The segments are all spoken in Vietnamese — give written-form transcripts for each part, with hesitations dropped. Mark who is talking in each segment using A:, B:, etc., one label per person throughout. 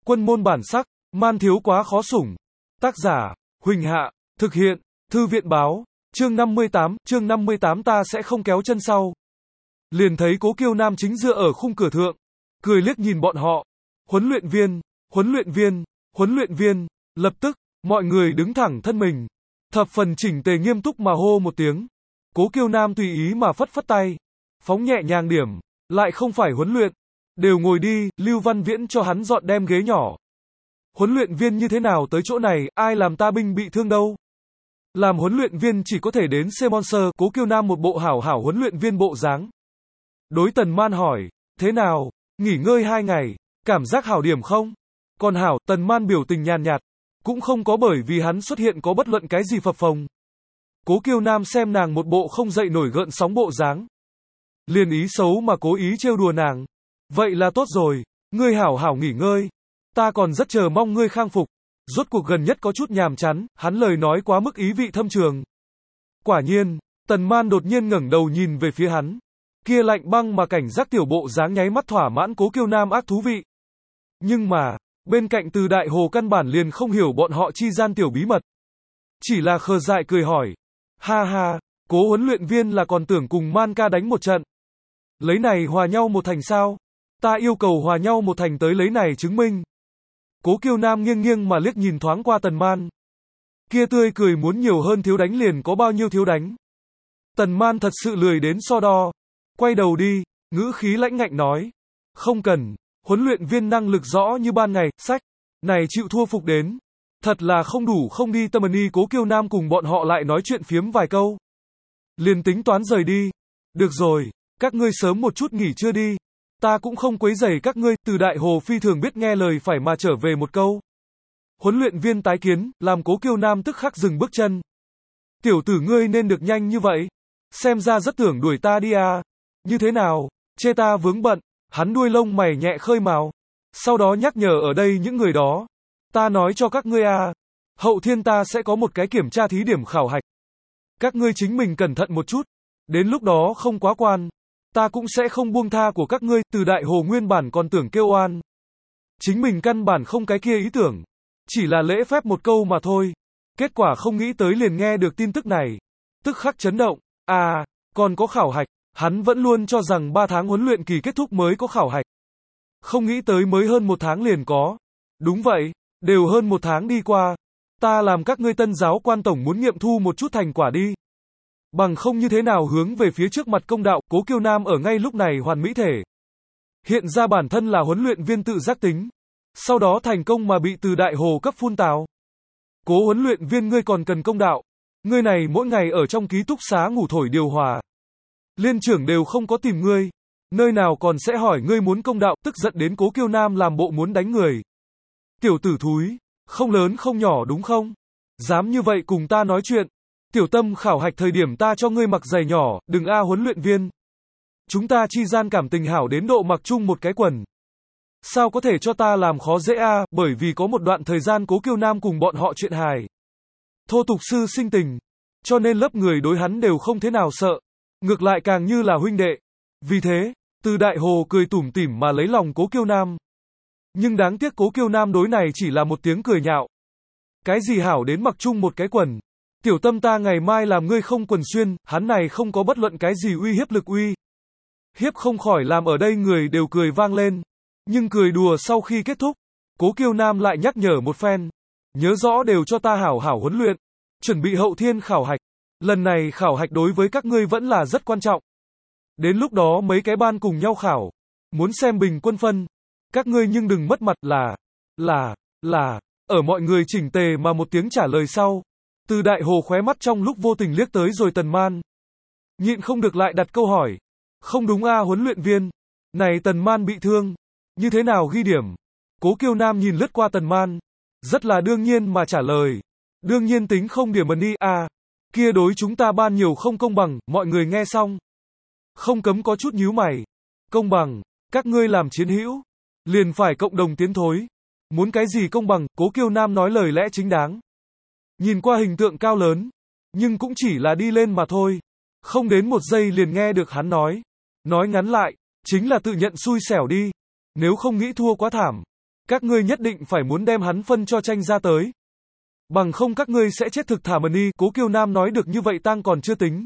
A: Quân môn bản sắc, man thiếu quá khó sủng. Tác giả, Huỳnh Hạ, thực hiện, Thư viện báo, chương 58 ta sẽ không kéo chân sau. Liền thấy Cố Kiêu Nam chính dựa ở khung cửa thượng, cười liếc nhìn bọn họ. Huấn luyện viên, huấn luyện viên, huấn luyện viên, lập tức, mọi người đứng thẳng thân mình. Thập phần chỉnh tề nghiêm túc mà hô một tiếng. Cố Kiêu Nam tùy ý mà phất phất tay. Phóng nhẹ nhàng điểm, lại không phải huấn luyện. Đều ngồi đi, Lưu Văn Viễn cho hắn dọn đem ghế nhỏ. Huấn luyện viên như thế nào tới chỗ này, ai làm ta binh bị thương đâu. Làm huấn luyện viên chỉ có thể đến Sponsor. Cố Kiêu Nam một bộ hảo hảo huấn luyện viên bộ dáng. Đối Tần Man hỏi, thế nào, nghỉ ngơi 2 ngày, cảm giác hảo điểm không? Còn hảo, Tần Man biểu tình nhàn nhạt, cũng không có bởi vì hắn xuất hiện có bất luận cái gì phập phồng. Cố Kiêu Nam xem nàng một bộ không dậy nổi gợn sóng bộ dáng. Liền ý xấu mà cố ý trêu đùa nàng. Vậy là tốt rồi, ngươi hảo hảo nghỉ ngơi. Ta còn rất chờ mong ngươi khang phục. Rốt cuộc gần nhất có chút nhàm chán, hắn lời nói quá mức ý vị thâm trường. Quả nhiên, Tần Man đột nhiên ngẩng đầu nhìn về phía hắn. Kia lạnh băng mà cảnh giác tiểu bộ dáng nháy mắt thỏa mãn Cố Kiêu Nam ác thú vị. Nhưng mà, bên cạnh Từ Đại Hồ căn bản liền không hiểu bọn họ chi gian tiểu bí mật. Chỉ là khờ dại cười hỏi. Ha ha, Cố huấn luyện viên là còn tưởng cùng Man ca đánh một trận. Lấy này hòa nhau một thành sao? Ta yêu cầu hòa nhau một thành tới lấy này chứng minh. Cố Kiêu Nam nghiêng nghiêng mà liếc nhìn thoáng qua Tần Man. Kia tươi cười muốn nhiều hơn thiếu đánh liền có bao nhiêu thiếu đánh. Tần Man thật sự lười đến so đo. Quay đầu đi, ngữ khí lãnh ngạnh nói. Không cần, huấn luyện viên năng lực rõ như ban ngày, sách. Này chịu thua phục đến. Thật là không đủ không đi tâm ni. Cố Kiêu Nam cùng bọn họ lại nói chuyện phiếm vài câu. Liền tính toán rời đi. Được rồi, các ngươi sớm một chút nghỉ trưa đi. Ta cũng không quấy rầy các ngươi. Từ Đại Hồ phi thường biết nghe lời phải mà trở về một câu. Huấn luyện viên tái kiến, làm Cố Kiêu Nam tức khắc dừng bước chân. Tiểu tử ngươi nên được nhanh như vậy. Xem ra rất tưởng đuổi ta đi à. Như thế nào, chê ta vướng bận. Hắn đuôi lông mày nhẹ khơi mào. Sau đó nhắc nhở ở đây những người đó. Ta nói cho các ngươi à. Hậu thiên ta sẽ có một cái kiểm tra thí điểm khảo hạch. Các ngươi chính mình cẩn thận một chút. Đến lúc đó không quá quan. Ta cũng sẽ không buông tha của các ngươi. Từ Đại Hồ nguyên bản còn tưởng kêu oan. Chính mình căn bản không cái kia ý tưởng. Chỉ là lễ phép một câu mà thôi. Kết quả không nghĩ tới liền nghe được tin tức này. Tức khắc chấn động. À, còn có khảo hạch. Hắn vẫn luôn cho rằng 3 tháng huấn luyện kỳ kết thúc mới có khảo hạch. Không nghĩ tới mới hơn 1 tháng liền có. Đúng vậy, đều hơn 1 tháng đi qua. Ta làm các ngươi Tân giáo quan tổng muốn nghiệm thu một chút thành quả đi. Bằng không như thế nào hướng về phía trước mặt công đạo. Cố Kiêu Nam ở ngay lúc này hoàn mỹ thể. Hiện ra bản thân là huấn luyện viên tự giác tính. Sau đó thành công mà bị Từ Đại Hồ cấp phun tào. Cố huấn luyện viên ngươi còn cần công đạo. Ngươi này mỗi ngày ở trong ký túc xá ngủ thổi điều hòa. Liên trưởng đều không có tìm ngươi. Nơi nào còn sẽ hỏi ngươi muốn công đạo. Tức giận đến Cố Kiêu Nam làm bộ muốn đánh người. Tiểu tử thúi, không lớn không nhỏ đúng không? Dám như vậy cùng ta nói chuyện. Tiểu Tâm khảo hạch thời điểm ta cho ngươi mặc giày nhỏ, đừng a huấn luyện viên. Chúng ta chi gian cảm tình hảo đến độ mặc chung một cái quần. Sao có thể cho ta làm khó dễ a? Bởi vì có một đoạn thời gian Cố Kiêu Nam cùng bọn họ chuyện hài. Thô tục sư sinh tình. Cho nên lớp người đối hắn đều không thế nào sợ. Ngược lại càng như là huynh đệ. Vì thế, Từ Đại Hồ cười tủm tỉm mà lấy lòng Cố Kiêu Nam. Nhưng đáng tiếc Cố Kiêu Nam đối này chỉ là một tiếng cười nhạo. Cái gì hảo đến mặc chung một cái quần. Tiểu Tâm ta ngày mai làm ngươi không quần xuyên. Hắn này không có bất luận cái gì uy hiếp lực uy hiếp không khỏi làm ở đây người đều cười vang lên. Nhưng cười đùa sau khi kết thúc, Cố Kiêu Nam lại nhắc nhở một phen. Nhớ rõ đều cho ta hảo hảo huấn luyện. Chuẩn bị hậu thiên khảo hạch. Lần này khảo hạch đối với các ngươi vẫn là rất quan trọng. Đến lúc đó mấy cái ban cùng nhau khảo. Muốn xem bình quân phân. Các ngươi nhưng đừng mất mặt là. Ở mọi người chỉnh tề mà một tiếng trả lời sau. Từ Đại Hồ khóe mắt trong lúc vô tình liếc tới rồi Tần Man. Nhịn không được lại đặt câu hỏi. Không đúng a huấn luyện viên. Này Tần Man bị thương. Như thế nào ghi điểm? Cố Kiêu Nam nhìn lướt qua Tần Man. Rất là đương nhiên mà trả lời. Đương nhiên tính không điểm ẩn đi à. Kia đối chúng ta ban nhiều không công bằng. Mọi người nghe xong. Không cấm có chút nhíu mày. Công bằng. Các ngươi làm chiến hữu. Liền phải cộng đồng tiến thối. Muốn cái gì công bằng? Cố Kiêu Nam nói lời lẽ chính đáng. Nhìn qua hình tượng cao lớn. Nhưng cũng chỉ là đi lên mà thôi. Không đến 1 giây liền nghe được hắn nói. Nói ngắn lại. Chính là tự nhận xui xẻo đi. Nếu không nghĩ thua quá thảm. Các ngươi nhất định phải muốn đem hắn phân cho Tranh ra tới. Bằng không các ngươi sẽ chết thực thà. Mani, Cố Kiêu Nam nói được như vậy tang còn chưa tính.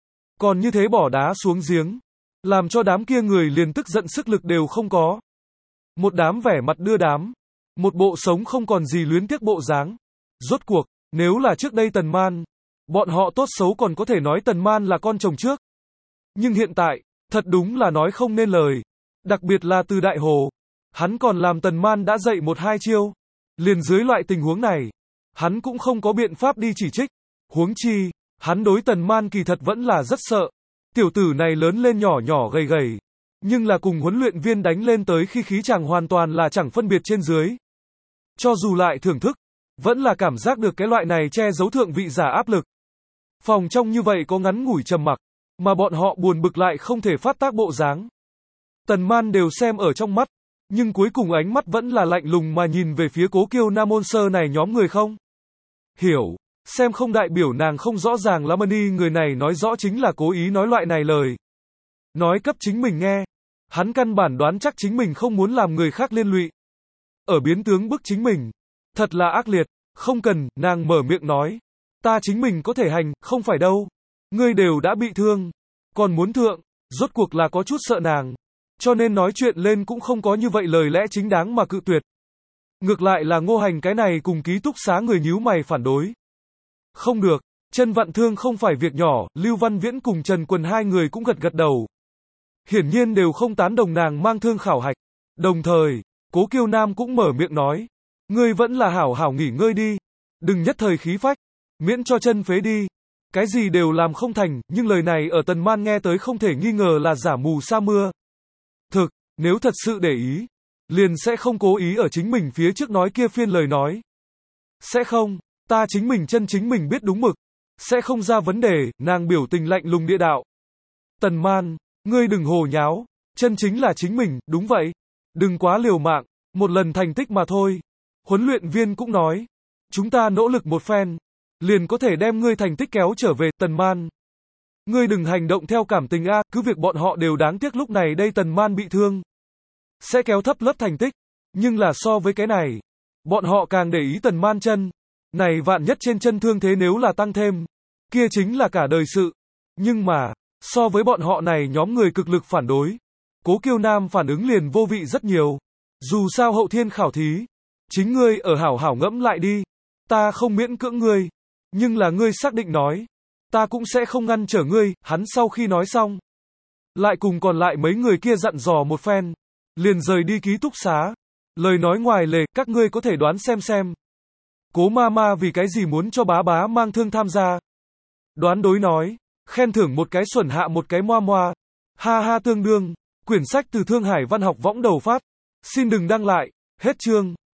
A: Còn như thế bỏ đá xuống giếng. Làm cho đám kia người liền tức giận sức lực đều không có. Một đám vẻ mặt đưa đám. Một bộ sống không còn gì luyến tiếc bộ dáng. Rốt cuộc, nếu là trước đây Tần Man, bọn họ tốt xấu còn có thể nói Tần Man là con chồng trước. Nhưng hiện tại, thật đúng là nói không nên lời. Đặc biệt là từ Đại Hồ. Hắn còn làm Tần Man đã dạy một hai chiêu. Liền dưới loại tình huống này, hắn cũng không có biện pháp đi chỉ trích. Huống chi, hắn đối Tần Man kỳ thật vẫn là rất sợ. Tiểu tử này lớn lên nhỏ nhỏ gầy gầy. Nhưng là cùng huấn luyện viên đánh lên tới khi khí chàng hoàn toàn là chẳng phân biệt trên dưới. Cho dù lại thưởng thức, vẫn là cảm giác được cái loại này che giấu thượng vị giả áp lực. Phòng trong như vậy có ngắn ngủi trầm mặc, mà bọn họ buồn bực lại không thể phát tác bộ dáng. Tần Man đều xem ở trong mắt, nhưng cuối cùng ánh mắt vẫn là lạnh lùng mà nhìn về phía Cố Kiêu Nam môn sơ này nhóm người không. Hiểu, xem không đại biểu nàng không rõ ràng lắm. Mani người này nói rõ chính là cố ý nói loại này lời. Nói cấp chính mình nghe. Hắn căn bản đoán chắc chính mình không muốn làm người khác liên lụy. Ở biến tướng bức chính mình. Thật là ác liệt. Không cần, nàng mở miệng nói. Ta chính mình có thể hành, không phải đâu. Ngươi đều đã bị thương. Còn muốn thượng, rốt cuộc là có chút sợ nàng. Cho nên nói chuyện lên cũng không có như vậy lời lẽ chính đáng mà cự tuyệt. Ngược lại là Ngô Hành cái này cùng ký túc xá người nhíu mày phản đối. Không được, chân vặn thương không phải việc nhỏ. Lưu Văn Viễn cùng Trần Quần hai người cũng gật gật đầu. Hiển nhiên đều không tán đồng nàng mang thương khảo hạch. Đồng thời, Cố Kiêu Nam cũng mở miệng nói. Ngươi vẫn là hảo hảo nghỉ ngơi đi. Đừng nhất thời khí phách. Miễn cho chân phế đi. Cái gì đều làm không thành, nhưng lời này ở Tần Man nghe tới không thể nghi ngờ là giả mù sa mưa. Thực, nếu thật sự để ý, liền sẽ không cố ý ở chính mình phía trước nói kia phiên lời nói. Sẽ không, ta chính mình biết đúng mực. Sẽ không ra vấn đề, nàng biểu tình lạnh lùng địa đạo. Tần Man, ngươi đừng hồ nháo, chân chính là chính mình, đúng vậy. Đừng quá liều mạng, một lần thành tích mà thôi. Huấn luyện viên cũng nói, chúng ta nỗ lực một phen, liền có thể đem ngươi thành tích kéo trở về. Tần Man, ngươi đừng hành động theo cảm tình a, cứ việc bọn họ đều đáng tiếc lúc này đây Tần Man bị thương, sẽ kéo thấp lớp thành tích, nhưng là so với cái này, bọn họ càng để ý Tần Man chân, này vạn nhất trên chân thương thế nếu là tăng thêm, kia chính là cả đời sự. Nhưng mà, so với bọn họ này nhóm người cực lực phản đối, Cố Kiêu Nam phản ứng liền vô vị rất nhiều. Dù sao hậu thiên khảo thí, chính ngươi ở hảo hảo ngẫm lại đi, ta không miễn cưỡng ngươi, nhưng là ngươi xác định nói, ta cũng sẽ không ngăn trở ngươi. Hắn sau khi nói xong, lại cùng còn lại mấy người kia dặn dò một phen, liền rời đi ký túc xá. Lời nói ngoài lề, các ngươi có thể đoán xem. Cố Mama vì cái gì muốn cho bá bá mang thương tham gia? Đoán đối nói, khen thưởng một cái xuẩn hạ một cái moa moa. Ha ha tương đương, quyển sách từ Thương Hải Văn học võng đầu phát. Xin đừng đăng lại, hết chương.